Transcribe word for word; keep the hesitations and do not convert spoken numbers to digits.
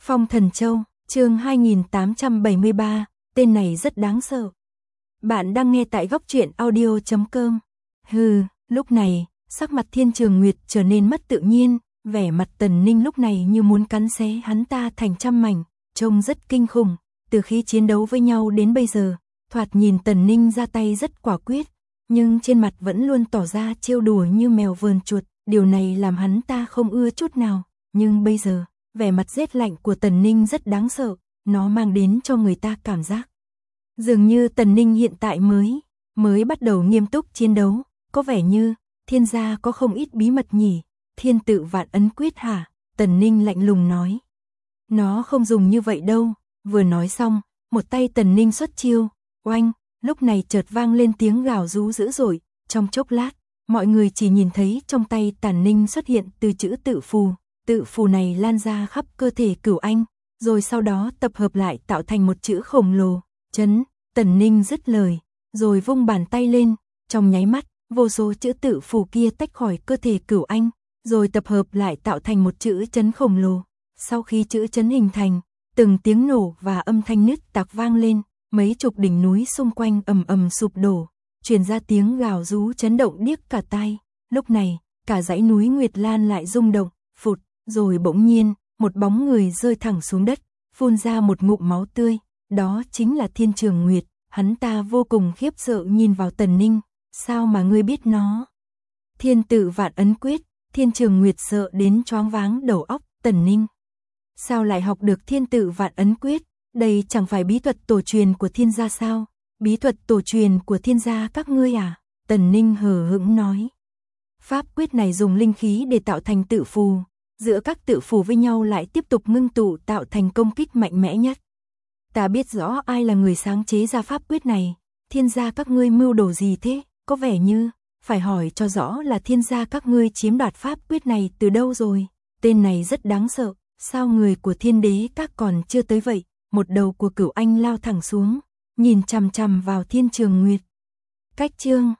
Phong Thần Châu, chương hai nghìn tám trăm bảy mươi ba, tên này rất đáng sợ. Bạn đang nghe tại góc truyện audio chấm com. Hừ, lúc này, sắc mặt Thiên Trường Nguyệt trở nên mất tự nhiên, vẻ mặt Tần Ninh lúc này như muốn cắn xé hắn ta thành trăm mảnh, trông rất kinh khủng. Từ khi chiến đấu với nhau đến bây giờ, thoạt nhìn Tần Ninh ra tay rất quả quyết, nhưng trên mặt vẫn luôn tỏ ra trêu đùa như mèo vờn chuột, điều này làm hắn ta không ưa chút nào. Nhưng bây giờ, vẻ mặt rét lạnh của Tần Ninh rất đáng sợ, nó mang đến cho người ta cảm giác dường như Tần Ninh hiện tại mới, mới bắt đầu nghiêm túc chiến đấu, có vẻ như, thiên gia có không ít bí mật nhỉ, thiên tự vạn ấn quyết hả? Tần Ninh lạnh lùng nói. Nó không dùng như vậy đâu, vừa nói xong, một tay Tần Ninh xuất chiêu, oanh, lúc này chợt vang lên tiếng gào rú dữ dội, trong chốc lát, mọi người chỉ nhìn thấy trong tay Tần Ninh xuất hiện từ chữ tự phù, tự phù này lan ra khắp cơ thể Cửu Anh, rồi sau đó tập hợp lại tạo thành một chữ khổng lồ, chấn. Tần Ninh dứt lời, rồi vung bàn tay lên, trong nháy mắt, vô số chữ tự phù kia tách khỏi cơ thể Cửu Anh, rồi tập hợp lại tạo thành một chữ chấn khổng lồ. Sau khi chữ chấn hình thành, từng tiếng nổ và âm thanh nứt tạc vang lên, mấy chục đỉnh núi xung quanh ầm ầm sụp đổ, truyền ra tiếng gào rú chấn động điếc cả tai. Lúc này, cả dãy núi Nguyệt Lan lại rung động, phụt, rồi bỗng nhiên, một bóng người rơi thẳng xuống đất, phun ra một ngụm máu tươi, đó chính là Thiên Trường Nguyệt. Hắn ta vô cùng khiếp sợ nhìn vào Tần Ninh, sao mà ngươi biết nó? Thiên tự vạn ấn quyết. Thiên Trường Nguyệt sợ đến choáng váng đầu óc. Tần Ninh, sao lại học được thiên tự vạn ấn quyết? Đây chẳng phải bí thuật tổ truyền của thiên gia sao? Bí thuật tổ truyền của thiên gia các ngươi à? Tần Ninh hờ hững nói. Pháp quyết này dùng linh khí để tạo thành tự phù, giữa các tự phù với nhau lại tiếp tục ngưng tụ tạo thành công kích mạnh mẽ nhất. Ta biết rõ ai là người sáng chế ra pháp quyết này, thiên gia các ngươi mưu đồ gì thế? Có vẻ như, phải hỏi cho rõ là thiên gia các ngươi chiếm đoạt pháp quyết này từ đâu rồi? Tên này rất đáng sợ, sao người của thiên đế các còn chưa tới vậy? Một đầu của Cửu Anh lao thẳng xuống, nhìn chằm chằm vào Thiên Trường Nguyệt. Cách chương